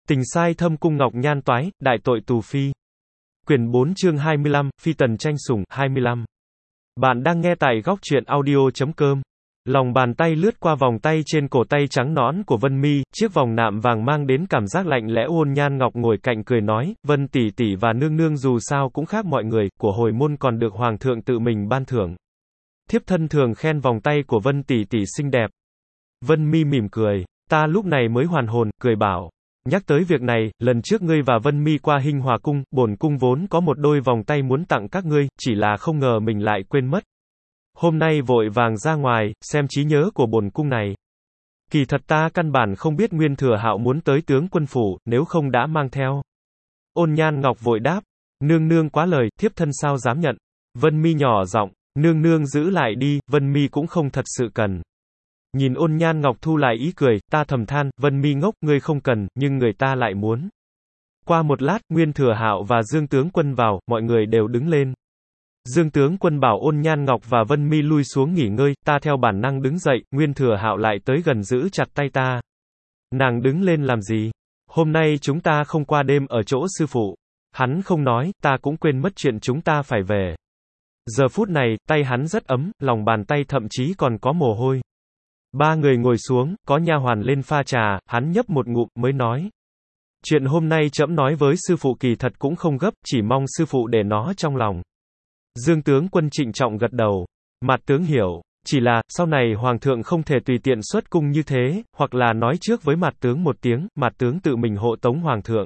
Tình sai thâm cung ngọc nhan toái, đại tội tù phi. Quyển 4 chương 25, phi tần tranh sủng, 25. Bạn đang nghe tại góc truyện audio.com. Lòng bàn tay lướt qua vòng tay trên cổ tay trắng nõn của Vân Mi, chiếc vòng nạm vàng mang đến cảm giác lạnh lẽ. Ôn Nhan Ngọc ngồi cạnh cười nói, Vân tỷ tỷ và nương nương dù sao cũng khác mọi người, của hồi môn còn được hoàng thượng tự mình ban thưởng. Thiếp thân thường khen vòng tay của Vân tỷ tỷ xinh đẹp. Vân Mi mỉm cười, ta lúc này mới hoàn hồn, cười bảo. Nhắc tới việc này, lần trước ngươi và Vân Mi qua Hinh Hòa cung, bổn cung vốn có một đôi vòng tay muốn tặng các ngươi, chỉ là không ngờ mình lại quên mất. Hôm nay vội vàng ra ngoài, xem trí nhớ của bổn cung này. Kỳ thật ta căn bản không biết Nguyên Thừa Hạo muốn tới tướng quân phủ, nếu không đã mang theo. Ôn Nhan Ngọc vội đáp, nương nương quá lời, thiếp thân sao dám nhận. Vân Mi nhỏ giọng, nương nương giữ lại đi, Vân Mi cũng không thật sự cần. Nhìn Ôn Nhan Ngọc thu lại ý cười, ta thầm than, Vân Mi ngốc, ngươi không cần, nhưng người ta lại muốn. Qua một lát, Nguyên Thừa Hạo và Dương tướng quân vào, mọi người đều đứng lên. Dương tướng quân bảo Ôn Nhan Ngọc và Vân Mi lui xuống nghỉ ngơi, ta theo bản năng đứng dậy, Nguyên Thừa Hạo lại tới gần giữ chặt tay ta. Nàng đứng lên làm gì? Hôm nay chúng ta không qua đêm ở chỗ sư phụ. Hắn không nói, ta cũng quên mất chuyện chúng ta phải về. Giờ phút này, tay hắn rất ấm, lòng bàn tay thậm chí còn có mồ hôi. Ba người ngồi xuống, có nha hoàn lên pha trà, hắn nhấp một ngụm, mới nói. Chuyện hôm nay trẫm nói với sư phụ kỳ thật cũng không gấp, chỉ mong sư phụ để nó trong lòng. Dương tướng quân trịnh trọng gật đầu. Mạt tướng hiểu, chỉ là, sau này hoàng thượng không thể tùy tiện xuất cung như thế, hoặc là nói trước với Mạt tướng một tiếng, Mạt tướng tự mình hộ tống hoàng thượng.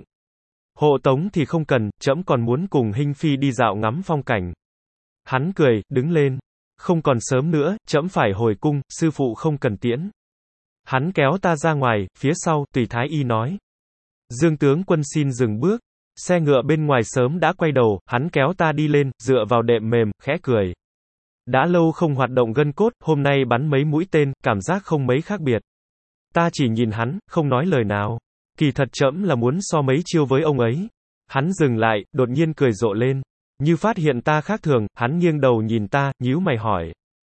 Hộ tống thì không cần, trẫm còn muốn cùng Hinh phi đi dạo ngắm phong cảnh. Hắn cười, đứng lên. Không còn sớm nữa, trẫm phải hồi cung, sư phụ không cần tiễn. Hắn kéo ta ra ngoài, phía sau, tùy thái y nói. Dương tướng quân xin dừng bước. Xe ngựa bên ngoài sớm đã quay đầu, hắn kéo ta đi lên, dựa vào đệm mềm, khẽ cười. Đã lâu không hoạt động gân cốt, hôm nay bắn mấy mũi tên, cảm giác không mấy khác biệt. Ta chỉ nhìn hắn, không nói lời nào. Kỳ thật trẫm là muốn so mấy chiêu với ông ấy. Hắn dừng lại, đột nhiên cười rộ lên. Như phát hiện ta khác thường, hắn nghiêng đầu nhìn ta, nhíu mày hỏi.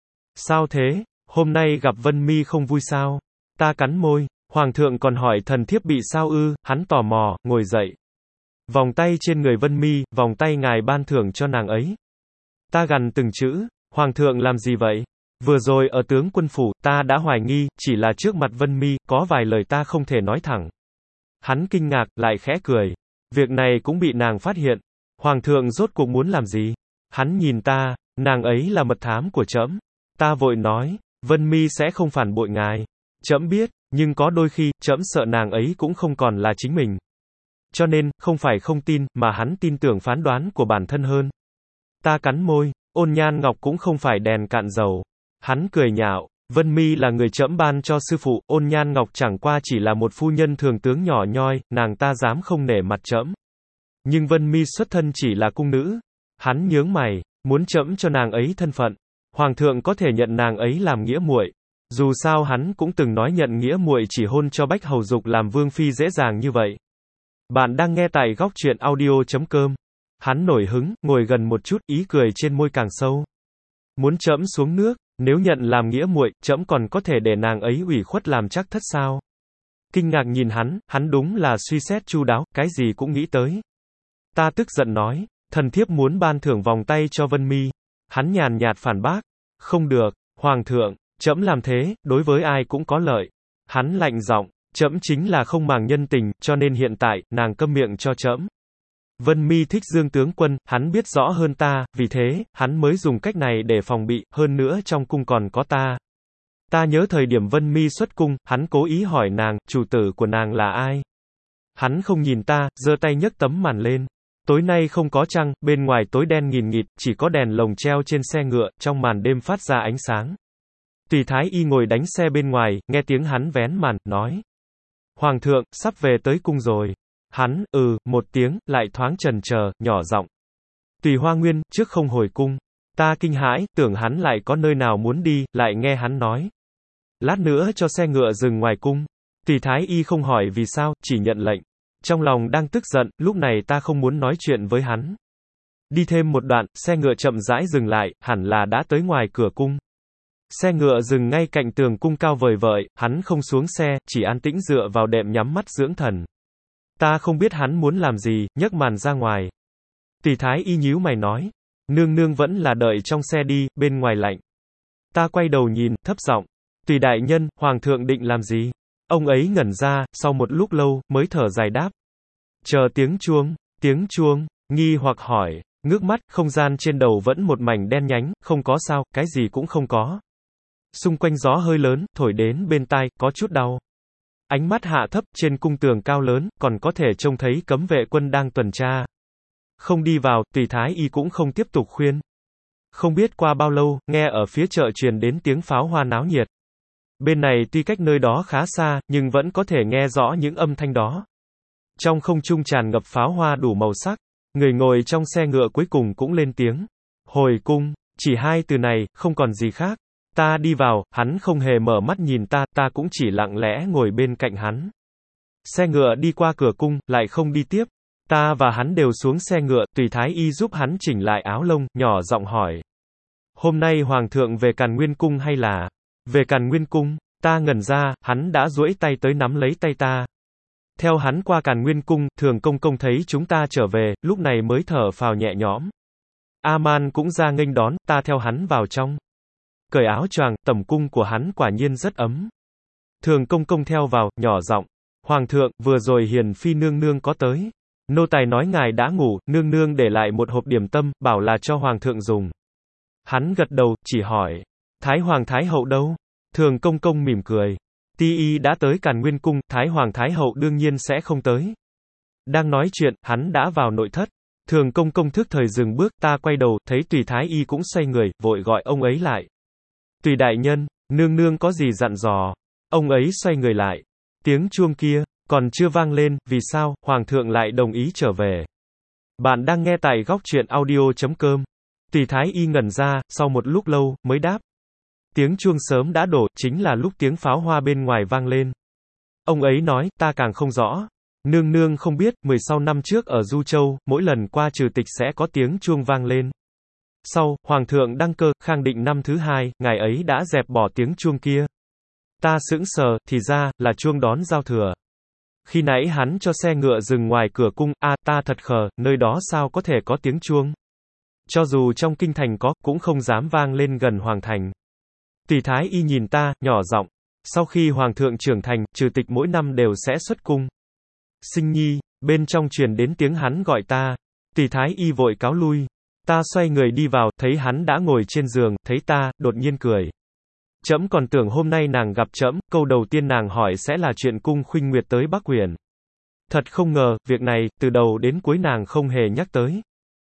Sao thế? Hôm nay gặp Vân Mi không vui sao? Ta cắn môi. Hoàng thượng còn hỏi thần thiếp bị sao ư? Hắn tò mò, ngồi dậy. Vòng tay trên người Vân Mi, vòng tay ngài ban thưởng cho nàng ấy. Ta gằn từng chữ. Hoàng thượng làm gì vậy? Vừa rồi ở tướng quân phủ, ta đã hoài nghi, chỉ là trước mặt Vân Mi, có vài lời ta không thể nói thẳng. Hắn kinh ngạc, lại khẽ cười. Việc này cũng bị nàng phát hiện. Hoàng thượng rốt cuộc muốn làm gì? Hắn nhìn ta, nàng ấy là mật thám của trẫm. Ta vội nói, Vân Mi sẽ không phản bội ngài. Trẫm biết, nhưng có đôi khi, trẫm sợ nàng ấy cũng không còn là chính mình. Cho nên, không phải không tin, mà hắn tin tưởng phán đoán của bản thân hơn. Ta cắn môi, Ôn Nhan Ngọc cũng không phải đèn cạn dầu. Hắn cười nhạo, Vân Mi là người trẫm ban cho sư phụ, Ôn Nhan Ngọc chẳng qua chỉ là một phu nhân thường tướng nhỏ nhoi, nàng ta dám không nể mặt trẫm. Nhưng Vân Mi xuất thân chỉ là cung nữ. Hắn nhướng mày, muốn trẫm cho nàng ấy thân phận. Hoàng thượng có thể nhận nàng ấy làm nghĩa muội. Dù sao hắn cũng từng nói nhận nghĩa muội chỉ hôn cho Bách Hầu Dục làm vương phi dễ dàng như vậy. Bạn đang nghe tại góc truyện audio.com. Hắn nổi hứng, ngồi gần một chút, ý cười trên môi càng sâu. Muốn trẫm xuống nước, nếu nhận làm nghĩa muội, trẫm còn có thể để nàng ấy ủy khuất làm chắc thất sao? Kinh ngạc nhìn hắn đúng là suy xét chu đáo, cái gì cũng nghĩ tới. Ta tức giận nói, thần thiếp muốn ban thưởng vòng tay cho Vân Mi. Hắn nhàn nhạt phản bác, không được, hoàng thượng, trẫm làm thế, đối với ai cũng có lợi. Hắn lạnh giọng, trẫm chính là không màng nhân tình, cho nên hiện tại, nàng câm miệng cho trẫm. Vân Mi thích Dương tướng quân, hắn biết rõ hơn ta, vì thế, hắn mới dùng cách này để phòng bị, hơn nữa trong cung còn có ta. Ta nhớ thời điểm Vân Mi xuất cung, hắn cố ý hỏi nàng, chủ tử của nàng là ai? Hắn không nhìn ta, giơ tay nhấc tấm màn lên. Tối nay không có trăng, bên ngoài tối đen nghìn nghịt, chỉ có đèn lồng treo trên xe ngựa, trong màn đêm phát ra ánh sáng. Tùy thái y ngồi đánh xe bên ngoài, nghe tiếng hắn vén màn, nói. Hoàng thượng, sắp về tới cung rồi. Hắn, một tiếng, lại thoáng chần chờ, nhỏ giọng. Tùy Hoa Nguyên, trước không hồi cung. Ta kinh hãi, tưởng hắn lại có nơi nào muốn đi, lại nghe hắn nói. Lát nữa cho xe ngựa dừng ngoài cung. Tùy thái y không hỏi vì sao, chỉ nhận lệnh. Trong lòng đang tức giận, lúc này ta không muốn nói chuyện với hắn. Đi thêm một đoạn, xe ngựa chậm rãi dừng lại, hẳn là đã tới ngoài cửa cung. Xe ngựa dừng ngay cạnh tường cung cao vời vợi, hắn không xuống xe, chỉ an tĩnh dựa vào đệm nhắm mắt dưỡng thần. Ta không biết hắn muốn làm gì, nhấc màn ra ngoài. Tùy thái y nhíu mày nói. Nương nương vẫn là đợi trong xe đi, bên ngoài lạnh. Ta quay đầu nhìn, thấp giọng. Tùy đại nhân, hoàng thượng định làm gì? Ông ấy ngẩn ra, sau một lúc lâu, mới thở dài đáp. Chờ tiếng chuông, nghi hoặc hỏi, ngước mắt, không gian trên đầu vẫn một mảnh đen nhánh, không có sao, cái gì cũng không có. Xung quanh gió hơi lớn, thổi đến bên tai, có chút đau. Ánh mắt hạ thấp, trên cung tường cao lớn, còn có thể trông thấy cấm vệ quân đang tuần tra. Không đi vào, tùy thái y cũng không tiếp tục khuyên. Không biết qua bao lâu, nghe ở phía chợ truyền đến tiếng pháo hoa náo nhiệt. Bên này tuy cách nơi đó khá xa, nhưng vẫn có thể nghe rõ những âm thanh đó. Trong không trung tràn ngập pháo hoa đủ màu sắc. Người ngồi trong xe ngựa cuối cùng cũng lên tiếng. Hồi cung, chỉ hai từ này, không còn gì khác. Ta đi vào, hắn không hề mở mắt nhìn ta, ta cũng chỉ lặng lẽ ngồi bên cạnh hắn. Xe ngựa đi qua cửa cung, lại không đi tiếp. Ta và hắn đều xuống xe ngựa, tùy thái y giúp hắn chỉnh lại áo lông, nhỏ giọng hỏi. Hôm nay hoàng thượng về Càn Nguyên cung hay là về Càn Nguyên cung? Ta ngẩn ra, hắn đã duỗi tay tới nắm lấy tay ta. Theo hắn qua Càn Nguyên cung, Thường công công thấy chúng ta trở về, lúc này mới thở phào nhẹ nhõm. A-man cũng ra nghênh đón, ta theo hắn vào trong. Cởi áo choàng, tẩm cung của hắn quả nhiên rất ấm. Thường công công theo vào, nhỏ giọng. Hoàng thượng, vừa rồi Hiền phi nương nương có tới. Nô tài nói ngài đã ngủ, nương nương để lại một hộp điểm tâm, bảo là cho hoàng thượng dùng. Hắn gật đầu, chỉ hỏi. Thái hoàng thái hậu đâu? Thường công công mỉm cười. Ti y đã tới Càn Nguyên cung, Thái hoàng thái hậu đương nhiên sẽ không tới. Đang nói chuyện, hắn đã vào nội thất. Thường công công thức thời dừng bước, ta quay đầu, thấy tùy thái y cũng xoay người, vội gọi ông ấy lại. Tùy đại nhân, nương nương có gì dặn dò? Ông ấy xoay người lại. Tiếng chuông kia, còn chưa vang lên, vì sao, hoàng thượng lại đồng ý trở về? Bạn đang nghe tại góc truyện audio.com. Tùy thái y ngẩn ra, sau một lúc lâu, mới đáp. Tiếng chuông sớm đã đổ, chính là lúc tiếng pháo hoa bên ngoài vang lên. Ông ấy nói, ta càng không rõ. Nương nương không biết, 16 năm trước ở Du Châu, mỗi lần qua trừ tịch sẽ có tiếng chuông vang lên. Sau, Hoàng thượng đăng cơ, Khang Định năm thứ 2, ngài ấy đã dẹp bỏ tiếng chuông kia. Ta sững sờ, thì ra, là chuông đón giao thừa. Khi nãy hắn cho xe ngựa dừng ngoài cửa cung, ta thật khờ, nơi đó sao có thể có tiếng chuông. Cho dù trong kinh thành có, cũng không dám vang lên gần hoàng thành. Tùy thái y nhìn ta, nhỏ giọng. Sau khi hoàng thượng trưởng thành, trừ tịch mỗi năm đều sẽ xuất cung. Sinh nhi, bên trong truyền đến tiếng hắn gọi ta. Tùy thái y vội cáo lui. Ta xoay người đi vào, thấy hắn đã ngồi trên giường, thấy ta, đột nhiên cười. Trẫm còn tưởng hôm nay nàng gặp trẫm, câu đầu tiên nàng hỏi sẽ là chuyện cung khuynh nguyệt tới Bắc Uyển. Thật không ngờ, việc này, từ đầu đến cuối nàng không hề nhắc tới.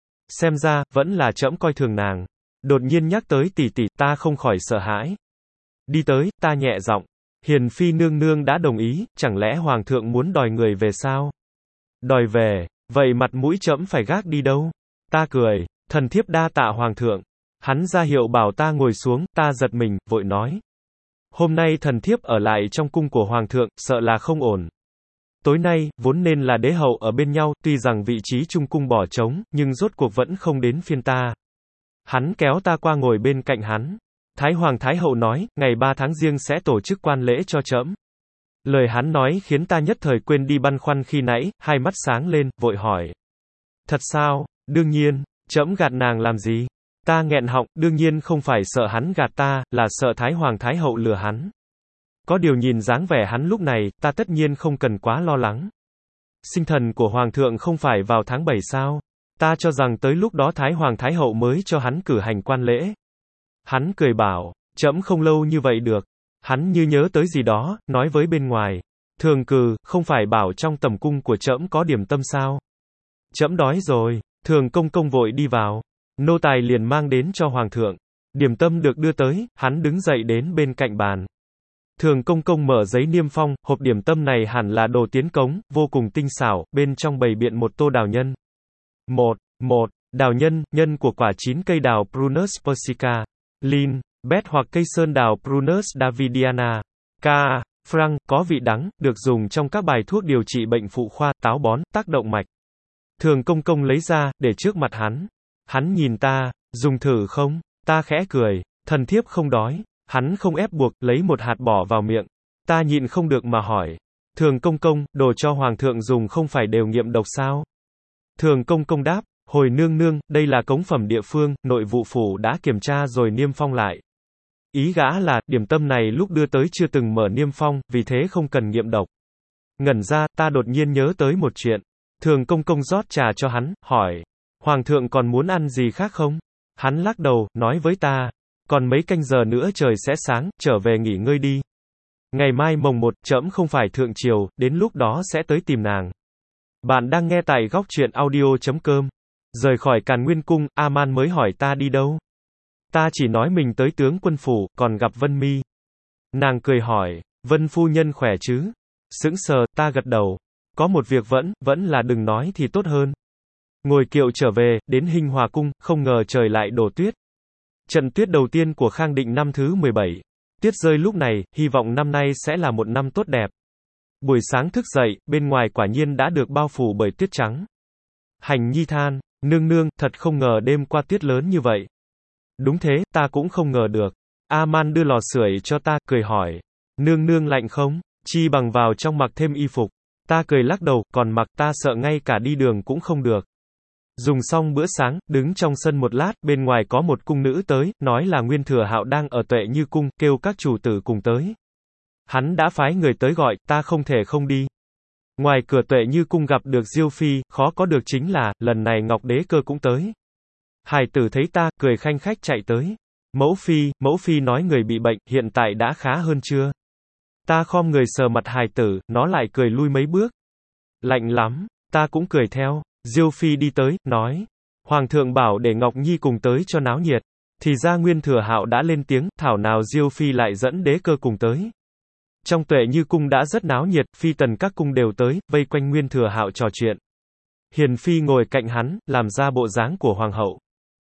Xem ra, vẫn là trẫm coi thường nàng. Đột nhiên nhắc tới tỷ tỷ, ta không khỏi sợ hãi. Đi tới, ta nhẹ giọng. Hiền phi nương nương đã đồng ý, chẳng lẽ hoàng thượng muốn đòi người về sao? Đòi về, vậy mặt mũi trẫm phải gác đi đâu? Ta cười, thần thiếp đa tạ hoàng thượng. Hắn ra hiệu bảo ta ngồi xuống, ta giật mình, vội nói. Hôm nay thần thiếp ở lại trong cung của hoàng thượng, sợ là không ổn. Tối nay, vốn nên là đế hậu ở bên nhau, tuy rằng vị trí trung cung bỏ trống, nhưng rốt cuộc vẫn không đến phiên ta. Hắn kéo ta qua ngồi bên cạnh hắn. Thái hoàng thái hậu nói, ngày 3 tháng Giêng sẽ tổ chức quan lễ cho trẫm. Lời hắn nói khiến ta nhất thời quên đi băn khoăn khi nãy, hai mắt sáng lên, vội hỏi. Thật sao? Đương nhiên, trẫm gạt nàng làm gì? Ta nghẹn họng, đương nhiên không phải sợ hắn gạt ta, là sợ Thái hoàng thái hậu lừa hắn. Có điều nhìn dáng vẻ hắn lúc này, ta tất nhiên không cần quá lo lắng. Sinh thần của hoàng thượng không phải vào tháng 7 sao? Ta cho rằng tới lúc đó Thái hoàng thái hậu mới cho hắn cử hành quan lễ. Hắn cười bảo, trẫm không lâu như vậy được. Hắn như nhớ tới gì đó, nói với bên ngoài. Thường cừ, không phải bảo trong tầm cung của trẫm có điểm tâm sao? Trẫm đói rồi. Thường công công vội đi vào. Nô tài liền mang đến cho hoàng thượng. Điểm tâm được đưa tới, hắn đứng dậy đến bên cạnh bàn. Thường công công mở giấy niêm phong, hộp điểm tâm này hẳn là đồ tiến cống, vô cùng tinh xảo, bên trong bày biện một tô đào nhân. Một đào nhân, nhân của quả 9 cây đào Prunus persica, Lin, Bet hoặc cây sơn đào Prunus davidiana, K. Frank, có vị đắng, được dùng trong các bài thuốc điều trị bệnh phụ khoa, táo bón, tác động mạch. Thường công công lấy ra, để trước mặt hắn. Hắn nhìn ta, dùng thử không? Ta khẽ cười, thần thiếp không đói. Hắn không ép buộc, lấy một hạt bỏ vào miệng. Ta nhịn không được mà hỏi. Thường công công, đồ cho hoàng thượng dùng không phải đều nghiệm độc sao? Thường công công đáp, hồi nương nương, đây là cống phẩm địa phương, nội vụ phủ đã kiểm tra rồi niêm phong lại. Ý gã là, điểm tâm này lúc đưa tới chưa từng mở niêm phong, vì thế không cần nghiệm độc. Ngẩn ra, ta đột nhiên nhớ tới một chuyện. Thường công công rót trà cho hắn, hỏi, hoàng thượng còn muốn ăn gì khác không? Hắn lắc đầu, nói với ta, còn mấy canh giờ nữa trời sẽ sáng, trở về nghỉ ngơi đi. Ngày mai mồng 1, trẫm không phải thượng triều, đến lúc đó sẽ tới tìm nàng. Bạn đang nghe tại góc truyện audio.com. Rời khỏi Càn Nguyên cung, A-man mới hỏi ta đi đâu. Ta chỉ nói mình tới tướng quân phủ, còn gặp Vân Mi. Nàng cười hỏi, Vân phu nhân khỏe chứ? Sững sờ, ta gật đầu. Có một việc vẫn là đừng nói thì tốt hơn. Ngồi kiệu trở về, đến Hinh Hòa cung, không ngờ trời lại đổ tuyết. Trận tuyết đầu tiên của Khang Định năm thứ 17. Tuyết rơi lúc này, hy vọng năm nay sẽ là một năm tốt đẹp. Buổi sáng thức dậy, bên ngoài quả nhiên đã được bao phủ bởi tuyết trắng. Hành Nhi than, nương nương, thật không ngờ đêm qua tuyết lớn như vậy. Đúng thế, ta cũng không ngờ được. A-man đưa lò sưởi cho ta, cười hỏi, nương nương lạnh không? Chi bằng vào trong mặc thêm y phục. Ta cười lắc đầu, còn mặc ta sợ ngay cả đi đường cũng không được. Dùng xong bữa sáng, đứng trong sân một lát, bên ngoài có một cung nữ tới, nói là Nguyên Thừa Hạo đang ở Tuệ Như cung, kêu các chủ tử cùng tới. Hắn đã phái người tới gọi, ta không thể không đi. Ngoài cửa Tuệ Như cung gặp được Diêu Phi, khó có được chính là, lần này Ngọc Đế Cơ cũng tới. Hài tử thấy ta, cười khanh khách chạy tới. Mẫu phi nói người bị bệnh, hiện tại đã khá hơn chưa? Ta khom người sờ mặt hài tử, nó lại cười lui mấy bước. Lạnh lắm, ta cũng cười theo. Diêu Phi đi tới, nói, Hoàng thượng bảo để Ngọc Nhi cùng tới cho náo nhiệt. Thì ra Nguyên Thừa Hạo đã lên tiếng, thảo nào Diêu Phi lại dẫn Đế Cơ cùng tới. Trong Tuệ Như cung đã rất náo nhiệt, phi tần các cung đều tới, vây quanh Nguyên Thừa Hạo trò chuyện. Hiền Phi ngồi cạnh hắn, làm ra bộ dáng của hoàng hậu.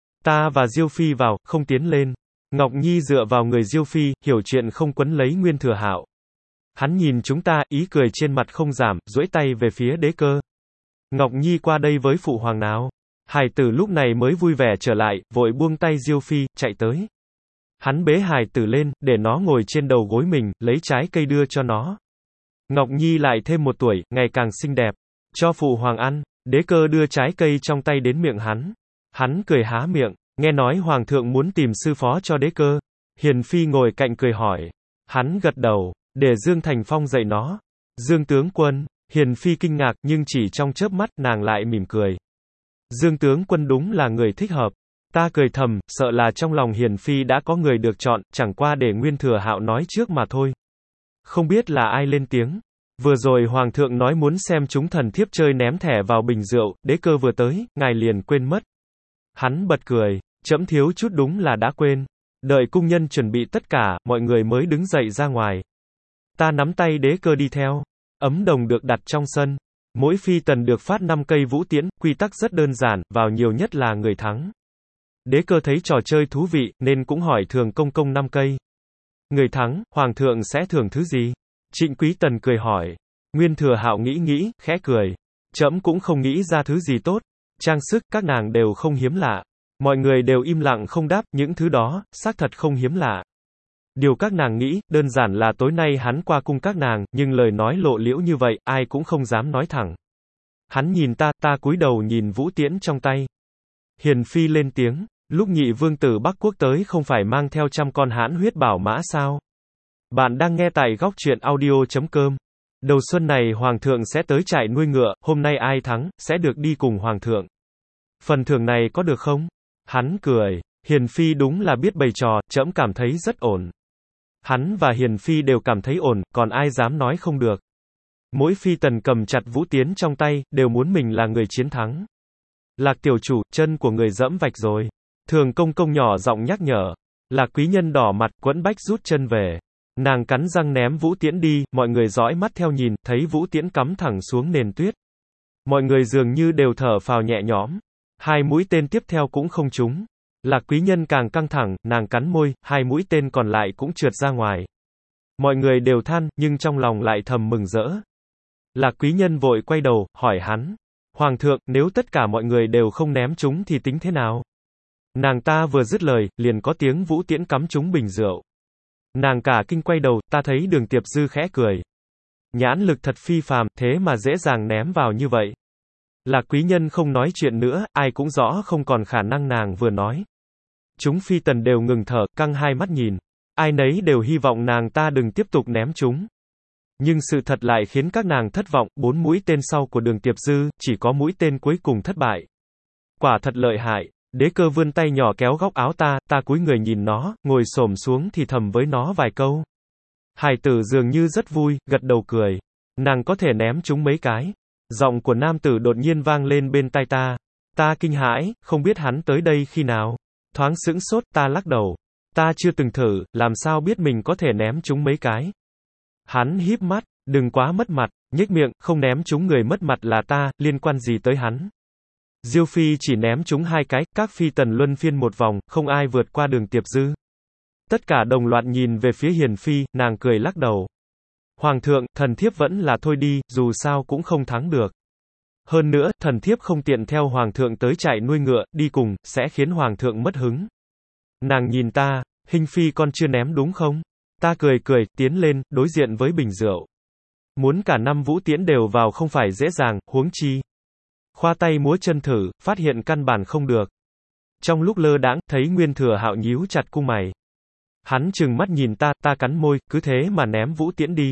Ta và Diêu Phi vào, không tiến lên. Ngọc Nhi dựa vào người Diêu Phi, hiểu chuyện không quấn lấy Nguyên Thừa Hạo. Hắn nhìn chúng ta, ý cười trên mặt không giảm, duỗi tay về phía Đế Cơ. Ngọc Nhi qua đây với phụ hoàng nào. Hài tử lúc này mới vui vẻ trở lại, vội buông tay Diêu Phi, chạy tới. Hắn bế hài tử lên, để nó ngồi trên đầu gối mình, lấy trái cây đưa cho nó. Ngọc Nhi lại thêm 1 tuổi, ngày càng xinh đẹp. Cho phụ hoàng ăn. Đế Cơ đưa trái cây trong tay đến miệng hắn. Hắn cười há miệng, nghe nói hoàng thượng muốn tìm sư phó cho Đế Cơ. Hiền Phi ngồi cạnh cười hỏi. Hắn gật đầu, để Dương Thành Phong dạy nó. Dương tướng quân. Hiền Phi kinh ngạc, nhưng chỉ trong chớp mắt, nàng lại mỉm cười. Dương tướng quân đúng là người thích hợp. Ta cười thầm, sợ là trong lòng Hiền Phi đã có người được chọn, chẳng qua để Nguyên Thừa Hạo nói trước mà thôi. Không biết là ai lên tiếng. Vừa rồi hoàng thượng nói muốn xem chúng thần thiếp chơi ném thẻ vào bình rượu, Đế Cơ vừa tới, ngài liền quên mất. Hắn bật cười, trẫm thiếu chút đúng là đã quên. Đợi cung nhân chuẩn bị tất cả, mọi người mới đứng dậy ra ngoài. Ta nắm tay Đế Cơ đi theo. Ấm đồng được đặt trong sân. Mỗi phi tần được phát 5 cây vũ tiễn, quy tắc rất đơn giản, vào nhiều nhất là người thắng. Đế Cơ thấy trò chơi thú vị, nên cũng hỏi Thường công công 5 cây. Người thắng, hoàng thượng sẽ thưởng thứ gì? Trịnh Quý Tần cười hỏi. Nguyên Thừa Hạo nghĩ, khẽ cười. Trẫm cũng không nghĩ ra thứ gì tốt. Trang sức, các nàng đều không hiếm lạ. Mọi người đều im lặng không đáp, những thứ đó, xác thật không hiếm lạ. Điều các nàng nghĩ, đơn giản là tối nay hắn qua cung các nàng, nhưng lời nói lộ liễu như vậy, ai cũng không dám nói thẳng. Hắn nhìn ta cúi đầu nhìn vũ tiễn trong tay. Hiền Phi lên tiếng, lúc Nhị vương tử Bắc Quốc tới không phải mang theo 100 con hãn huyết bảo mã sao? Bạn đang nghe tại góc truyện audio.com. Đầu xuân này hoàng thượng sẽ tới trại nuôi ngựa, hôm nay ai thắng, sẽ được đi cùng hoàng thượng. Phần thưởng này có được không? Hắn cười, Hiền Phi đúng là biết bày trò, trẫm cảm thấy rất ổn. Hắn và Hiền Phi đều cảm thấy ổn, còn ai dám nói không được. Mỗi phi tần cầm chặt vũ tiễn trong tay, đều muốn mình là người chiến thắng. Lạc tiểu chủ, chân của người dẫm vạch rồi. Thường công công nhỏ giọng nhắc nhở. Lạc quý nhân đỏ mặt, quẫn bách rút chân về. Nàng cắn răng ném vũ tiễn đi, mọi người dõi mắt theo nhìn, thấy vũ tiễn cắm thẳng xuống nền tuyết. Mọi người dường như đều thở phào nhẹ nhõm. 2 mũi tên tiếp theo cũng không trúng. Lạc quý nhân càng căng thẳng, nàng cắn môi, 2 mũi tên còn lại cũng trượt ra ngoài. Mọi người đều than, nhưng trong lòng lại thầm mừng rỡ. Lạc quý nhân vội quay đầu, hỏi hắn. Hoàng thượng, nếu tất cả mọi người đều không ném chúng thì tính thế nào? Nàng ta vừa dứt lời, liền có tiếng vũ tiễn cắm trúng bình rượu. Nàng cả kinh quay đầu, ta thấy Đường Tiệp Dư khẽ cười. Nhãn lực thật phi phàm, thế mà dễ dàng ném vào như vậy. Lạc Quý Nhân không nói chuyện nữa, ai cũng rõ không còn khả năng nàng vừa nói. Chúng phi tần đều ngừng thở, căng hai mắt nhìn. Ai nấy đều hy vọng nàng ta đừng tiếp tục ném chúng. Nhưng sự thật lại khiến các nàng thất vọng, 4 mũi tên sau của Đường Tiệp Dư, chỉ có mũi tên cuối cùng thất bại. Quả thật lợi hại. Đế Cơ vươn tay nhỏ kéo góc áo ta cúi người nhìn nó, ngồi xổm xuống thì thầm với nó vài câu. Hải tử dường như rất vui, gật đầu cười. Nàng có thể ném chúng mấy cái. Giọng của nam tử đột nhiên vang lên bên tai ta. Ta kinh hãi, không biết hắn tới đây khi nào. Thoáng sững sốt, ta lắc đầu. Ta chưa từng thử, làm sao biết mình có thể ném chúng mấy cái. Hắn híp mắt, đừng quá mất mặt, nhếch miệng, không ném chúng người mất mặt là ta, liên quan gì tới hắn. Diêu Phi chỉ ném chúng 2 cái, các phi tần luân phiên một vòng, không ai vượt qua Đường Tiệp Dư. Tất cả đồng loạt nhìn về phía Hiền Phi, nàng cười lắc đầu. Hoàng thượng, thần thiếp vẫn là thôi đi, dù sao cũng không thắng được. Hơn nữa, thần thiếp không tiện theo hoàng thượng tới trại nuôi ngựa, đi cùng, sẽ khiến hoàng thượng mất hứng. Nàng nhìn ta, Hình Phi con chưa ném đúng không? Ta cười, tiến lên, đối diện với bình rượu. Muốn cả 5 vũ tiễn đều vào không phải dễ dàng, huống chi. Khoa tay múa chân thử, phát hiện căn bản không được. Trong lúc lơ đãng, thấy Nguyên Thừa Hạo nhíu chặt cung mày. Hắn trừng mắt nhìn ta cắn môi, cứ thế mà ném vũ tiễn đi.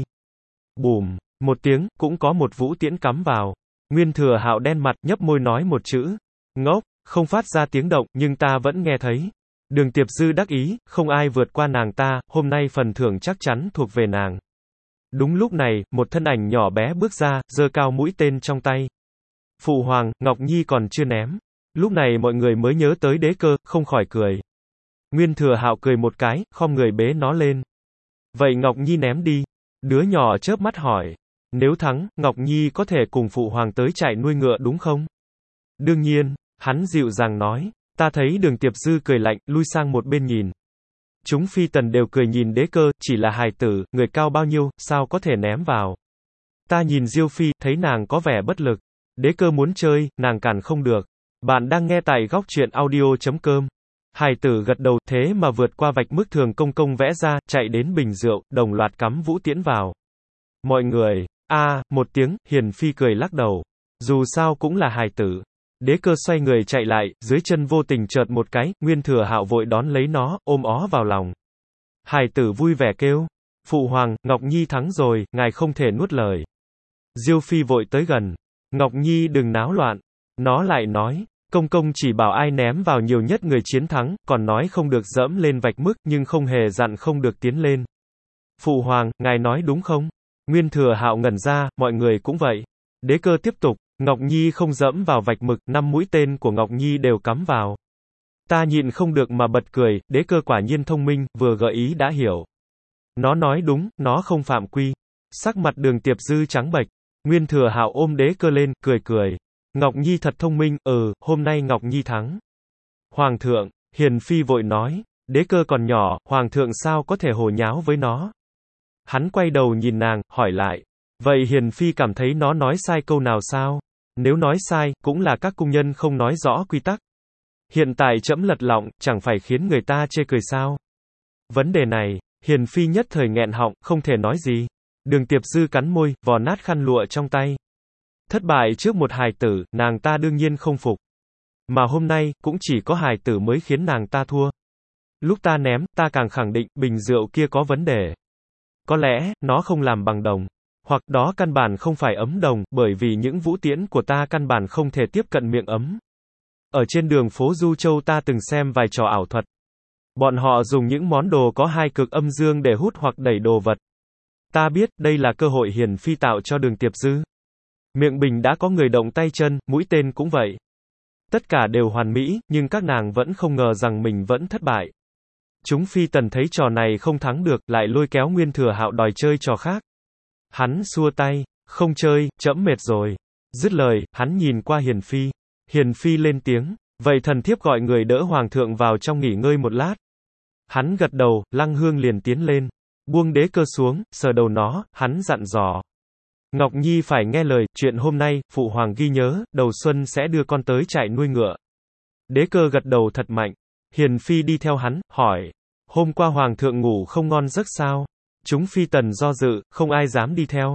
Bùm, một tiếng, cũng có một vũ tiễn cắm vào. Nguyên Thừa Hạo đen mặt, nhấp môi nói một chữ. Ngốc, không phát ra tiếng động, nhưng ta vẫn nghe thấy. Đường Tiệp Dư đắc ý, không ai vượt qua nàng ta, hôm nay phần thưởng chắc chắn thuộc về nàng. Đúng lúc này, một thân ảnh nhỏ bé bước ra, giơ cao mũi tên trong tay. Phụ hoàng, Ngọc Nhi còn chưa ném. Lúc này mọi người mới nhớ tới Đế Cơ, không khỏi cười. Nguyên Thừa Hạo cười một cái, khom người bế nó lên. Vậy Ngọc Nhi ném đi. Đứa nhỏ chớp mắt hỏi. Nếu thắng, Ngọc Nhi có thể cùng phụ hoàng tới trại nuôi ngựa đúng không? Đương nhiên, hắn dịu dàng nói. Ta thấy Đường Tiệp Dư cười lạnh, lui sang một bên nhìn. Chúng phi tần đều cười nhìn Đế Cơ, chỉ là hài tử, người cao bao nhiêu, sao có thể ném vào. Ta nhìn Diêu Phi, thấy nàng có vẻ bất lực. Đế Cơ muốn chơi, nàng cản không được. Bạn đang nghe tại góc truyện audio.com. Hài tử gật đầu, thế mà vượt qua vạch mức thường công công vẽ ra, chạy đến bình rượu, đồng loạt cắm vũ tiễn vào. Mọi người, một tiếng, Hiền Phi cười lắc đầu. Dù sao cũng là hài tử. Đế Cơ xoay người chạy lại, dưới chân vô tình chợt một cái, Nguyên Thừa Hạo vội đón lấy nó, ôm ó vào lòng. Hài tử vui vẻ kêu. Phụ hoàng, Ngọc Nhi thắng rồi, ngài không thể nuốt lời. Diêu Phi vội tới gần. Ngọc Nhi đừng náo loạn. Nó lại nói. Công công chỉ bảo ai ném vào nhiều nhất người chiến thắng, còn nói không được dẫm lên vạch mức, nhưng không hề dặn không được tiến lên. Phụ hoàng, ngài nói đúng không? Nguyên Thừa Hạo ngẩn ra, mọi người cũng vậy. Đế Cơ tiếp tục, Ngọc Nhi không dẫm vào vạch mực, 5 mũi tên của Ngọc Nhi đều cắm vào. Ta nhịn không được mà bật cười, Đế Cơ quả nhiên thông minh, vừa gợi ý đã hiểu. Nó nói đúng, nó không phạm quy. Sắc mặt Đường Tiệp Dư trắng bệch. Nguyên Thừa Hạo ôm Đế Cơ lên, cười. Ngọc Nhi thật thông minh, hôm nay Ngọc Nhi thắng. Hoàng thượng, Hiền Phi vội nói, Đế Cơ còn nhỏ, Hoàng thượng sao có thể hồ nháo với nó. Hắn quay đầu nhìn nàng, hỏi lại. Vậy Hiền Phi cảm thấy nó nói sai câu nào sao? Nếu nói sai, cũng là các cung nhân không nói rõ quy tắc. Hiện tại trẫm lật lọng, chẳng phải khiến người ta chê cười sao? Vấn đề này, Hiền Phi nhất thời nghẹn họng, không thể nói gì. Đường Tiệp Dư cắn môi, vò nát khăn lụa trong tay. Thất bại trước một hài tử, nàng ta đương nhiên không phục. Mà hôm nay, cũng chỉ có hài tử mới khiến nàng ta thua. Lúc ta ném, ta càng khẳng định, bình rượu kia có vấn đề. Có lẽ, nó không làm bằng đồng. Hoặc đó căn bản không phải ấm đồng, bởi vì những vũ tiễn của ta căn bản không thể tiếp cận miệng ấm. Ở trên đường phố Du Châu ta từng xem vài trò ảo thuật. Bọn họ dùng những món đồ có 2 cực âm dương để hút hoặc đẩy đồ vật. Ta biết, đây là cơ hội Hiền Phi tạo cho Đường Tiệp Dư. Miệng bình đã có người động tay chân, mũi tên cũng vậy. Tất cả đều hoàn mỹ, nhưng các nàng vẫn không ngờ rằng mình vẫn thất bại. Chúng phi tần thấy trò này không thắng được, lại lôi kéo Nguyên Thừa Hạo đòi chơi trò khác. Hắn xua tay, không chơi, trẫm mệt rồi. Dứt lời, hắn nhìn qua Hiền Phi. Hiền Phi lên tiếng, vậy thần thiếp gọi người đỡ Hoàng thượng vào trong nghỉ ngơi một lát. Hắn gật đầu, Lăng Hương liền tiến lên. Buông Đế Cơ xuống, sờ đầu nó, hắn dặn dò. Ngọc Nhi phải nghe lời, chuyện hôm nay, phụ hoàng ghi nhớ, đầu xuân sẽ đưa con tới trại nuôi ngựa. Đế Cơ gật đầu thật mạnh. Hiền Phi đi theo hắn, hỏi. Hôm qua hoàng thượng ngủ không ngon giấc sao? Chúng phi tần do dự, không ai dám đi theo.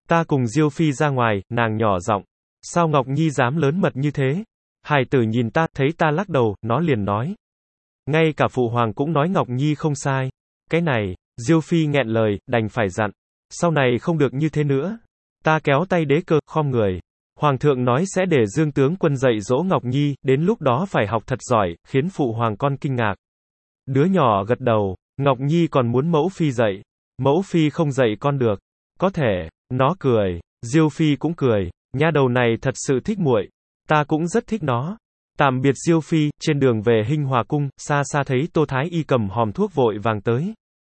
Ta cùng Diêu Phi ra ngoài, nàng nhỏ giọng. Sao Ngọc Nhi dám lớn mật như thế? Hải tử nhìn ta, thấy ta lắc đầu, nó liền nói. Ngay cả phụ hoàng cũng nói Ngọc Nhi không sai. Cái này, Diêu Phi nghẹn lời, đành phải dặn. Sau này không được như thế nữa. Ta kéo tay Đế Cơ, khom người. Hoàng thượng nói sẽ để Dương tướng quân dạy dỗ Ngọc Nhi, đến lúc đó phải học thật giỏi, khiến phụ hoàng con kinh ngạc. Đứa nhỏ gật đầu, Ngọc Nhi còn muốn mẫu phi dạy. Mẫu phi không dạy con được. Có thể, nó cười. Diêu Phi cũng cười. Nha đầu này thật sự thích muội. Ta cũng rất thích nó. Tạm biệt Diêu Phi, trên đường về Hinh Hòa cung, xa xa thấy Tô Thái Y cầm hòm thuốc vội vàng tới.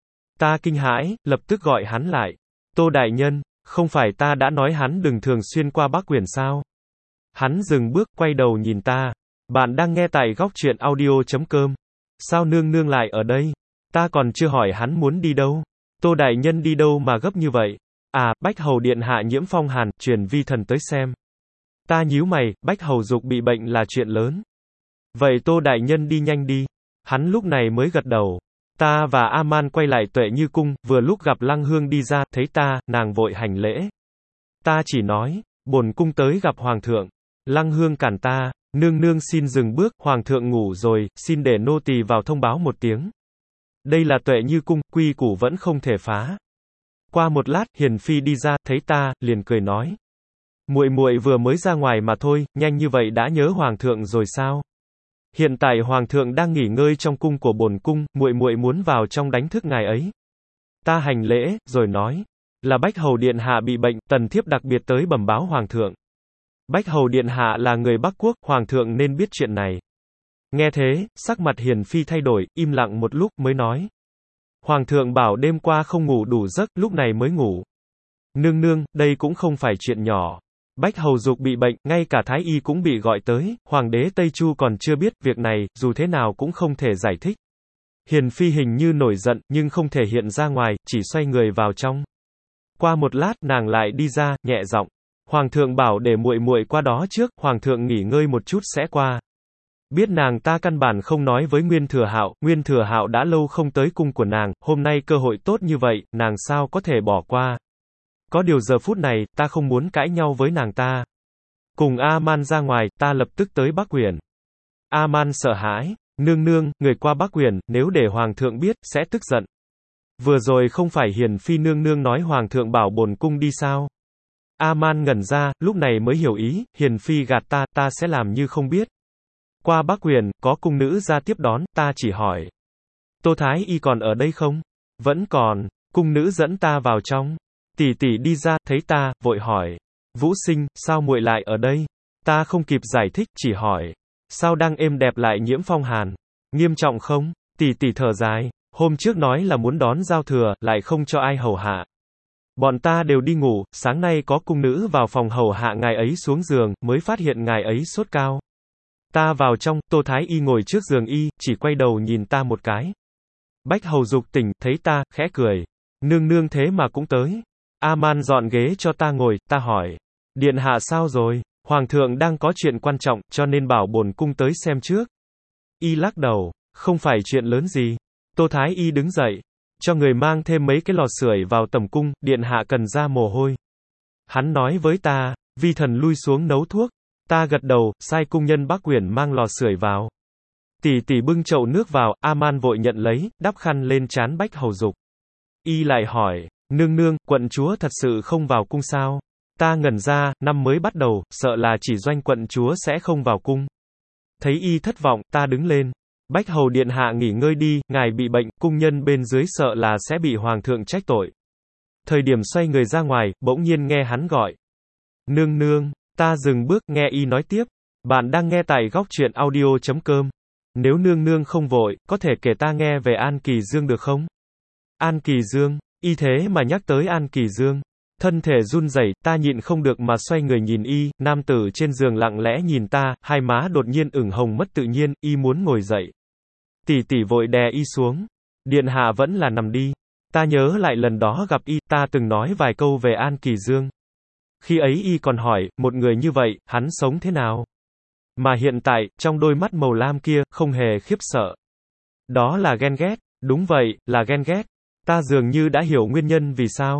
Ta kinh hãi, lập tức gọi hắn lại. Tô đại nhân, không phải ta đã nói hắn đừng thường xuyên qua Bắc Quyển sao? Hắn dừng bước, quay đầu nhìn ta. Bạn đang nghe tại góc truyện audio.com. Sao nương nương lại ở đây? Ta còn chưa hỏi hắn muốn đi đâu. Tô đại nhân đi đâu mà gấp như vậy? À, Bách Hầu điện hạ nhiễm phong hàn, truyền vi thần tới xem. Ta nhíu mày, Bách Hầu dục bị bệnh là chuyện lớn. Vậy Tô đại nhân đi nhanh đi. Hắn lúc này mới gật đầu. Ta và A-man quay lại Tuệ Như cung, vừa lúc gặp Lăng Hương đi ra, thấy ta, nàng vội hành lễ. Ta chỉ nói, bổn cung tới gặp Hoàng thượng. Lăng Hương cản ta, nương nương xin dừng bước, Hoàng thượng ngủ rồi, xin để nô tỳ vào thông báo một tiếng. Đây là Tuệ Như cung, quy củ vẫn không thể phá. Qua một lát, Hiền Phi đi ra, thấy ta, liền cười nói. Muội muội vừa mới ra ngoài mà thôi, nhanh như vậy đã nhớ Hoàng thượng rồi sao? Hiện tại Hoàng thượng đang nghỉ ngơi trong cung của bổn cung, muội muội muốn vào trong đánh thức ngài ấy. Ta hành lễ, rồi nói. Là Bách Hầu điện hạ bị bệnh, tần thiếp đặc biệt tới bẩm báo Hoàng thượng. Bách Hầu điện hạ là người Bắc Quốc, Hoàng thượng nên biết chuyện này. Nghe thế, sắc mặt Hiền Phi thay đổi, im lặng một lúc mới nói. Hoàng thượng bảo đêm qua không ngủ đủ giấc, lúc này mới ngủ. Nương nương, đây cũng không phải chuyện nhỏ. Bách Hầu dục bị bệnh, ngay cả Thái Y cũng bị gọi tới, Hoàng đế Tây Chu còn chưa biết, việc này, dù thế nào cũng không thể giải thích. Hiền Phi hình như nổi giận, nhưng không thể hiện ra ngoài, chỉ xoay người vào trong. Qua một lát, nàng lại đi ra, nhẹ giọng. Hoàng thượng bảo để muội muội qua đó trước, Hoàng thượng nghỉ ngơi một chút sẽ qua. Biết nàng ta căn bản không nói với Nguyên Thừa Hạo đã lâu không tới cung của nàng, hôm nay cơ hội tốt như vậy, nàng sao có thể bỏ qua. Có điều giờ phút này, ta không muốn cãi nhau với nàng ta. Cùng A-man ra ngoài, ta lập tức tới Bắc Quyển. A-man sợ hãi, nương nương, người qua Bắc Quyển, nếu để Hoàng thượng biết, sẽ tức giận. Vừa rồi không phải Hiền Phi nương nương nói Hoàng thượng bảo bổn cung đi sao? A-man ngẩn ra, lúc này mới hiểu ý, Hiền Phi gạt ta sẽ làm như không biết. Qua Bắc Quyển, có cung nữ ra tiếp đón, ta chỉ hỏi. Tô Thái Y còn ở đây không? Vẫn còn, cung nữ dẫn ta vào trong. Tỷ tỷ đi ra, thấy ta, vội hỏi. Vũ Sinh, sao muội lại ở đây? Ta không kịp giải thích, chỉ hỏi. Sao đang êm đẹp lại nhiễm phong hàn? Nghiêm trọng không? Tỷ tỷ thở dài. Hôm trước nói là muốn đón giao thừa, lại không cho ai hầu hạ. Bọn ta đều đi ngủ, sáng nay có cung nữ vào phòng hầu hạ ngài ấy xuống giường, mới phát hiện ngài ấy sốt cao. Ta vào trong, Tô Thái Y ngồi trước giường y, chỉ quay đầu nhìn ta một cái. Bách Hầu dục tỉnh, thấy ta, khẽ cười. Nương nương thế mà cũng tới. A-man dọn ghế cho ta ngồi, ta hỏi. Điện hạ sao rồi? Hoàng thượng đang có chuyện quan trọng, cho nên bảo bổn cung tới xem trước. Y lắc đầu, không phải chuyện lớn gì. Tô Thái Y đứng dậy, cho người mang thêm mấy cái lò sưởi vào tầm cung, điện hạ cần ra mồ hôi. Hắn nói với ta, vi thần lui xuống nấu thuốc. Ta gật đầu, sai cung nhân Bắc Quyển mang lò sưởi vào. Tỷ tỷ bưng chậu nước vào, A-man vội nhận lấy, đắp khăn lên trán Bách Hầu dục. Y lại hỏi, nương nương, quận chúa thật sự không vào cung sao? Ta ngẩn ra, năm mới bắt đầu, sợ là chỉ doanh quận chúa sẽ không vào cung. Thấy y thất vọng, ta đứng lên. Bách Hầu điện hạ nghỉ ngơi đi, ngài bị bệnh, cung nhân bên dưới sợ là sẽ bị Hoàng thượng trách tội. Thời điểm xoay người ra ngoài, bỗng nhiên nghe hắn gọi. Nương nương. Ta dừng bước, nghe y nói tiếp. Bạn đang nghe tại góc truyện audio.com. Nếu nương nương không vội, có thể kể ta nghe về An Kỳ Dương được không? An Kỳ Dương, y thế mà nhắc tới An Kỳ Dương. Thân thể run rẩy, ta nhịn không được mà xoay người nhìn y, nam tử trên giường lặng lẽ nhìn ta, hai má đột nhiên ửng hồng mất tự nhiên, y muốn ngồi dậy. Tỷ tỷ vội đè y xuống. Điện hạ vẫn là nằm đi. Ta nhớ lại lần đó gặp y, ta từng nói vài câu về An Kỳ Dương. Khi ấy y còn hỏi, một người như vậy, hắn sống thế nào? Mà hiện tại, trong đôi mắt màu lam kia, không hề khiếp sợ. Đó là ghen ghét. Đúng vậy, là ghen ghét. Ta dường như đã hiểu nguyên nhân vì sao.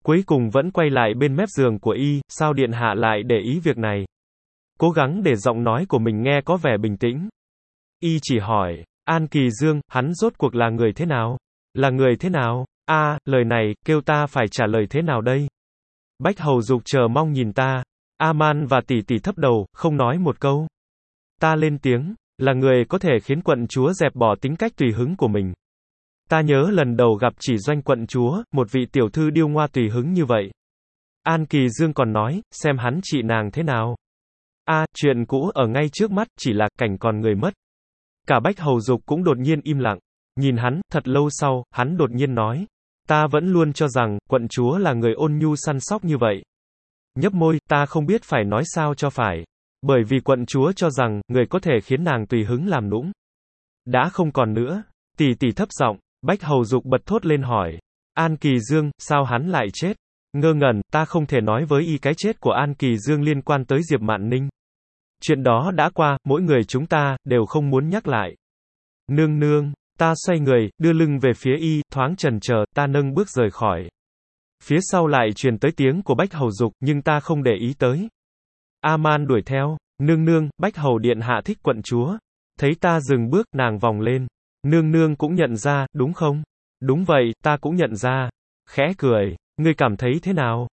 Cuối cùng vẫn quay lại bên mép giường của y, sao điện hạ lại để ý việc này? Cố gắng để giọng nói của mình nghe có vẻ bình tĩnh. Y chỉ hỏi, An Kỳ Dương, hắn rốt cuộc là người thế nào? Là người thế nào? Lời này, kêu ta phải trả lời thế nào đây? Bách Hầu Dục chờ mong nhìn ta. A-man và tỷ tỷ thấp đầu, không nói một câu. Ta lên tiếng, là người có thể khiến quận chúa dẹp bỏ tính cách tùy hứng của mình. Ta nhớ lần đầu gặp chỉ doanh quận chúa, một vị tiểu thư điêu ngoa tùy hứng như vậy. An Kỳ Dương còn nói, xem hắn trị nàng thế nào. Chuyện cũ ở ngay trước mắt, chỉ là cảnh còn người mất. Cả Bách Hầu Dục cũng đột nhiên im lặng. Nhìn hắn, thật lâu sau, hắn đột nhiên nói. Ta vẫn luôn cho rằng, quận chúa là người ôn nhu săn sóc như vậy. Nhấp môi, ta không biết phải nói sao cho phải. Bởi vì quận chúa cho rằng, người có thể khiến nàng tùy hứng làm nũng. Đã không còn nữa. Tỷ tỷ thấp giọng, Bách Hầu Dục bật thốt lên hỏi. An Kỳ Dương, sao hắn lại chết? Ngơ ngẩn, ta không thể nói với y cái chết của An Kỳ Dương liên quan tới Diệp Mạn Ninh. Chuyện đó đã qua, mỗi người chúng ta, đều không muốn nhắc lại. Nương nương, ta xoay người, đưa lưng về phía y, thoáng chần chờ, ta nâng bước rời khỏi. Phía sau lại truyền tới tiếng của Bách Hầu Dục, nhưng ta không để ý tới. A-man đuổi theo, nương nương, Bách Hầu Điện hạ thích quận chúa. Thấy ta dừng bước, nàng vòng lên. Nương nương cũng nhận ra, đúng không? Đúng vậy, ta cũng nhận ra. Khẽ cười, ngươi cảm thấy thế nào?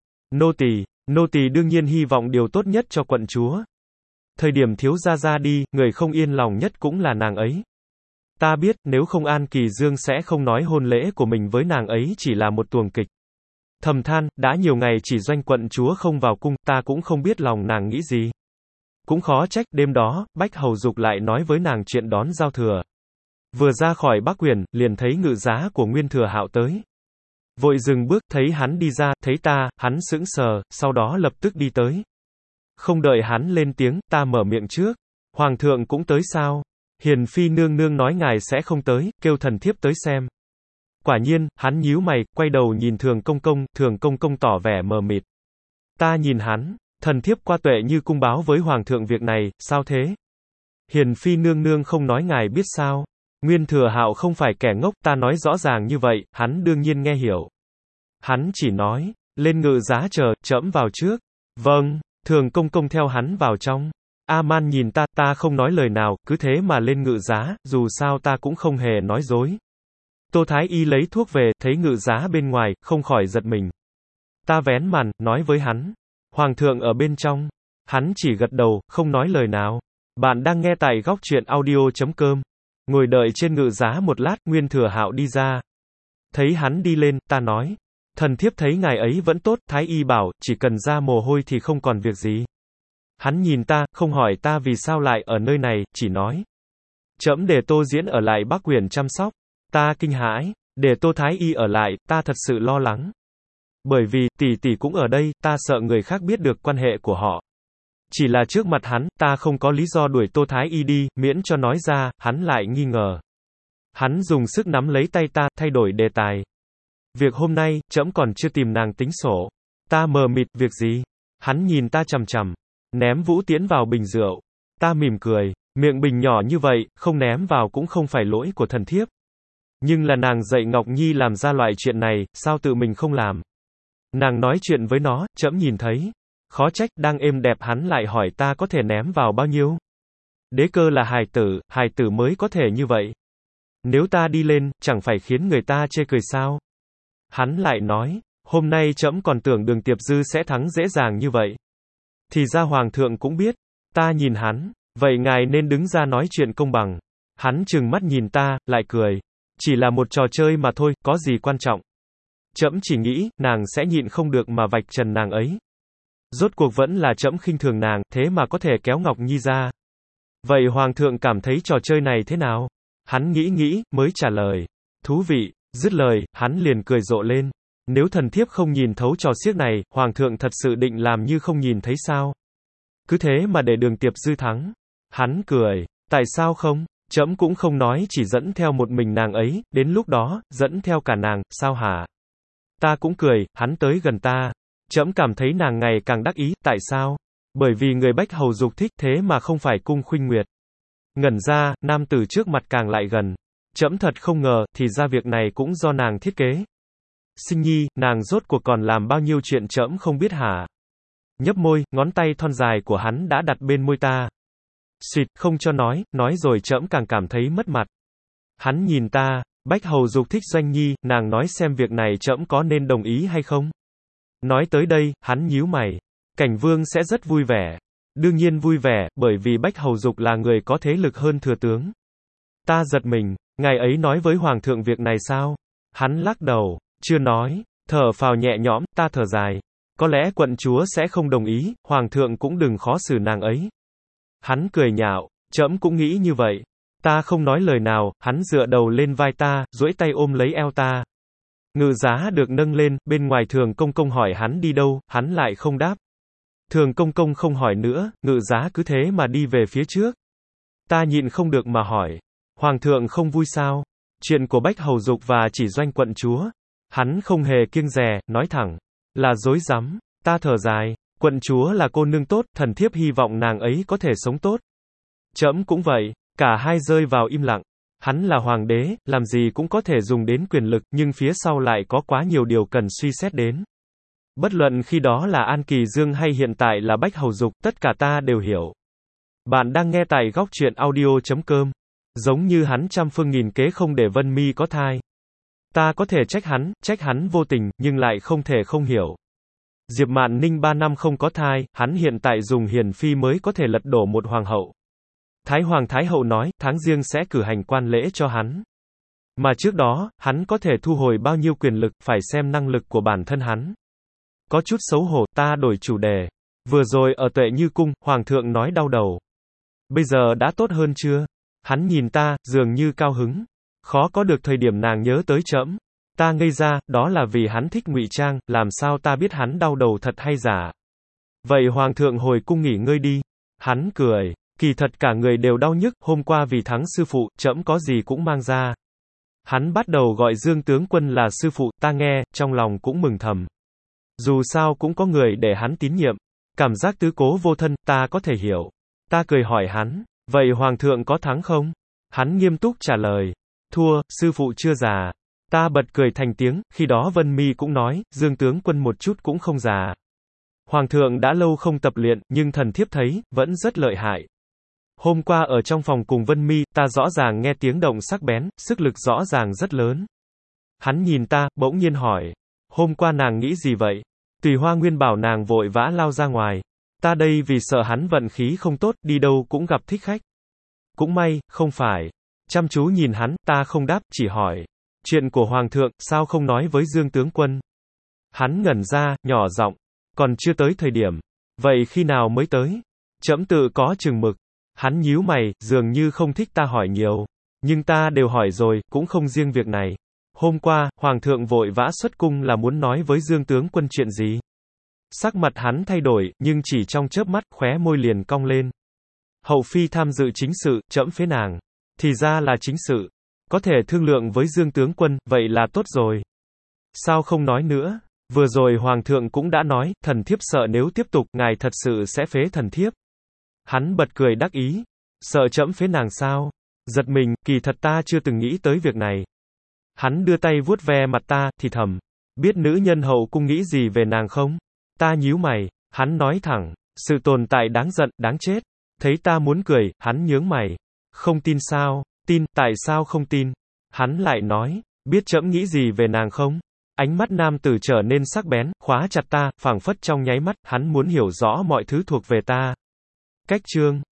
Nô tỳ đương nhiên hy vọng điều tốt nhất cho quận chúa. Thời điểm thiếu gia ra đi, người không yên lòng nhất cũng là nàng ấy. Ta biết, nếu không An Kỳ Dương sẽ không nói hôn lễ của mình với nàng ấy chỉ là một tuồng kịch. Thầm than, đã nhiều ngày chỉ doanh quận chúa không vào cung, ta cũng không biết lòng nàng nghĩ gì. Cũng khó trách, đêm đó, Bách Hầu Dục lại nói với nàng chuyện đón giao thừa. Vừa ra khỏi Bắc Quyền, liền thấy ngự giá của Nguyên Thừa Hạo tới. Vội dừng bước, thấy hắn đi ra, thấy ta, hắn sững sờ, sau đó lập tức đi tới. Không đợi hắn lên tiếng, ta mở miệng trước. Hoàng thượng cũng tới sao? Hiền phi nương nương nói ngài sẽ không tới, kêu thần thiếp tới xem. Quả nhiên, hắn nhíu mày, quay đầu nhìn Thường Công Công tỏ vẻ mờ mịt. Ta nhìn hắn, thần thiếp qua tuệ như cung báo với Hoàng thượng việc này, sao thế? Hiền phi nương nương không nói ngài biết sao? Nguyên Thừa Hạo không phải kẻ ngốc, ta nói rõ ràng như vậy, hắn đương nhiên nghe hiểu. Hắn chỉ nói, lên ngự giá chờ, trẫm vào trước. Vâng, Thường Công theo hắn vào trong. A-man nhìn ta không nói lời nào, cứ thế mà lên ngự giá, dù sao ta cũng không hề nói dối. Tô Thái Y lấy thuốc về, thấy ngự giá bên ngoài, không khỏi giật mình. Ta vén màn, nói với hắn. Hoàng thượng ở bên trong. Hắn chỉ gật đầu, không nói lời nào. Bạn đang nghe tại góc truyện audio.com. Ngồi đợi trên ngự giá một lát, Nguyên Thừa Hạo đi ra. Thấy hắn đi lên, ta nói. Thần thiếp thấy ngài ấy vẫn tốt, Thái Y bảo, chỉ cần ra mồ hôi thì không còn việc gì. Hắn nhìn ta, không hỏi ta vì sao lại ở nơi này, chỉ nói. Trẫm để Tô Diễn ở lại Bắc Quyền chăm sóc. Ta kinh hãi, để Tô Thái Y ở lại, ta thật sự lo lắng. Bởi vì, tỷ cũng ở đây, ta sợ người khác biết được quan hệ của họ. Chỉ là trước mặt hắn, ta không có lý do đuổi Tô Thái Y đi, miễn cho nói ra, hắn lại nghi ngờ. Hắn dùng sức nắm lấy tay ta, thay đổi đề tài. Việc hôm nay, trẫm còn chưa tìm nàng tính sổ. Ta mờ mịt, việc gì? Hắn nhìn ta chằm chằm. Ném vũ tiễn vào bình rượu. Ta mỉm cười. Miệng bình nhỏ như vậy, không ném vào cũng không phải lỗi của thần thiếp. Nhưng là nàng dạy Ngọc Nhi làm ra loại chuyện này, sao tự mình không làm? Nàng nói chuyện với nó, trẫm nhìn thấy. Khó trách, đang êm đẹp hắn lại hỏi ta có thể ném vào bao nhiêu? Đế cơ là hài tử mới có thể như vậy. Nếu ta đi lên, chẳng phải khiến người ta chê cười sao? Hắn lại nói, hôm nay trẫm còn tưởng Đường Tiệp Dư sẽ thắng dễ dàng như vậy. Thì ra Hoàng thượng cũng biết. Ta nhìn hắn, vậy ngài nên đứng ra nói chuyện công bằng. Hắn trừng mắt nhìn ta, lại cười. Chỉ là một trò chơi mà thôi, có gì quan trọng. Trẫm chỉ nghĩ, nàng sẽ nhịn không được mà vạch trần nàng ấy. Rốt cuộc vẫn là trẫm khinh thường nàng, thế mà có thể kéo Ngọc Nhi ra. Vậy Hoàng thượng cảm thấy trò chơi này thế nào? Hắn nghĩ, mới trả lời. Thú vị. Dứt lời, hắn liền cười rộ lên. Nếu thần thiếp không nhìn thấu trò xiếc này, Hoàng thượng thật sự định làm như không nhìn thấy sao? Cứ thế mà để Đường Tiệp Dư thắng. Hắn cười. Tại sao không? Trẫm cũng không nói chỉ dẫn theo một mình nàng ấy, đến lúc đó, dẫn theo cả nàng, sao hả? Ta cũng cười, hắn tới gần ta. Trẫm cảm thấy nàng ngày càng đắc ý, tại sao? Bởi vì người Bách Hầu Dục thích thế mà không phải Cung Khuynh Nguyệt. Ngẩn ra, nam tử trước mặt càng lại gần. Trẫm thật không ngờ, thì ra việc này cũng do nàng thiết kế. Sinh nhi, nàng rốt cuộc còn làm bao nhiêu chuyện trẫm không biết hả? Nhấp môi, ngón tay thon dài của hắn đã đặt bên môi ta. Xịt, không cho nói rồi trẫm càng cảm thấy mất mặt. Hắn nhìn ta, Bách Hầu Dục thích Doanh Nhi, nàng nói xem việc này trẫm có nên đồng ý hay không? Nói tới đây, hắn nhíu mày. Cảnh Vương sẽ rất vui vẻ. Đương nhiên vui vẻ, bởi vì Bách Hầu Dục là người có thế lực hơn thừa tướng. Ta giật mình, ngài ấy nói với Hoàng thượng việc này sao? Hắn lắc đầu, chưa nói, thở phào nhẹ nhõm, ta thở dài. Có lẽ quận chúa sẽ không đồng ý, Hoàng thượng cũng đừng khó xử nàng ấy. Hắn cười nhạo, trẫm cũng nghĩ như vậy. Ta không nói lời nào, hắn dựa đầu lên vai ta, duỗi tay ôm lấy eo ta. Ngự giá được nâng lên, bên ngoài Thường Công Công hỏi hắn đi đâu, hắn lại không đáp. Thường Công Công không hỏi nữa, ngự giá cứ thế mà đi về phía trước. Ta nhịn không được mà hỏi, Hoàng thượng không vui sao? Chuyện của Bách Hầu Dục và chỉ Doanh quận chúa. Hắn không hề kiêng dè, nói thẳng, là dối rắm. Ta thở dài, quận chúa là cô nương tốt, thần thiếp hy vọng nàng ấy có thể sống tốt. Trẫm cũng vậy. Cả hai rơi vào im lặng. Hắn là hoàng đế, làm gì cũng có thể dùng đến quyền lực, nhưng phía sau lại có quá nhiều điều cần suy xét đến. Bất luận khi đó là An Kỳ Dương hay hiện tại là Bách Hầu Dục, tất cả ta đều hiểu. Bạn đang nghe tại góc truyện audio.com. Giống như hắn trăm phương nghìn kế không để Vân Mi có thai. Ta có thể trách hắn vô tình, nhưng lại không thể không hiểu. Diệp Mạn Ninh 3 năm không có thai, hắn hiện tại dùng hiền phi mới có thể lật đổ một hoàng hậu. Thái Hoàng Thái Hậu nói, tháng Giêng sẽ cử hành quan lễ cho hắn. Mà trước đó, hắn có thể thu hồi bao nhiêu quyền lực, phải xem năng lực của bản thân hắn. Có chút xấu hổ, ta đổi chủ đề. Vừa rồi ở Tuệ Như Cung, Hoàng thượng nói đau đầu. Bây giờ đã tốt hơn chưa? Hắn nhìn ta, dường như cao hứng. Khó có được thời điểm nàng nhớ tới trẫm. Ta ngây ra, đó là vì hắn thích ngụy trang, làm sao ta biết hắn đau đầu thật hay giả. Vậy Hoàng thượng hồi cung nghỉ ngơi đi. Hắn cười. Kỳ thật cả người đều đau nhức, hôm qua vì thắng sư phụ, trẫm có gì cũng mang ra. Hắn bắt đầu gọi Dương tướng quân là sư phụ, ta nghe, trong lòng cũng mừng thầm. Dù sao cũng có người để hắn tín nhiệm. Cảm giác tứ cố vô thân, ta có thể hiểu. Ta cười hỏi hắn, vậy Hoàng thượng có thắng không? Hắn nghiêm túc trả lời, thua, sư phụ chưa già. Ta bật cười thành tiếng, khi đó Vân Mi cũng nói, Dương tướng quân một chút cũng không già. Hoàng thượng đã lâu không tập luyện, nhưng thần thiếp thấy, vẫn rất lợi hại. Hôm qua ở trong phòng cùng Vân Mi, ta rõ ràng nghe tiếng động sắc bén, sức lực rõ ràng rất lớn. Hắn nhìn ta, bỗng nhiên hỏi, hôm qua nàng nghĩ gì vậy? Tùy Hoa Nguyên bảo nàng vội vã lao ra ngoài. Ta đây vì sợ hắn vận khí không tốt, đi đâu cũng gặp thích khách. Cũng may, không phải. Chăm chú nhìn hắn, ta không đáp, chỉ hỏi. Chuyện của Hoàng thượng, sao không nói với Dương tướng quân? Hắn ngẩn ra, nhỏ giọng. Còn chưa tới thời điểm. Vậy khi nào mới tới? Trẫm tự có chừng mực. Hắn nhíu mày, dường như không thích ta hỏi nhiều. Nhưng ta đều hỏi rồi, cũng không riêng việc này. Hôm qua, Hoàng thượng vội vã xuất cung là muốn nói với Dương tướng quân chuyện gì? Sắc mặt hắn thay đổi, nhưng chỉ trong chớp mắt, khóe môi liền cong lên. Hậu phi tham dự chính sự, trẫm phế nàng. Thì ra là chính sự. Có thể thương lượng với Dương tướng quân, vậy là tốt rồi. Sao không nói nữa? Vừa rồi Hoàng thượng cũng đã nói, thần thiếp sợ nếu tiếp tục, ngài thật sự sẽ phế thần thiếp. Hắn bật cười đắc ý. Sợ trẫm phế nàng sao? Giật mình, kỳ thật ta chưa từng nghĩ tới việc này. Hắn đưa tay vuốt ve mặt ta, thì thầm. Biết nữ nhân hậu cung nghĩ gì về nàng không? Ta nhíu mày. Hắn nói thẳng. Sự tồn tại đáng giận, đáng chết. Thấy ta muốn cười, hắn nhướng mày. Không tin sao? Tin, tại sao không tin? Hắn lại nói. Biết trẫm nghĩ gì về nàng không? Ánh mắt nam tử trở nên sắc bén, khóa chặt ta, phảng phất trong nháy mắt, hắn muốn hiểu rõ mọi thứ thuộc về ta. Cách chương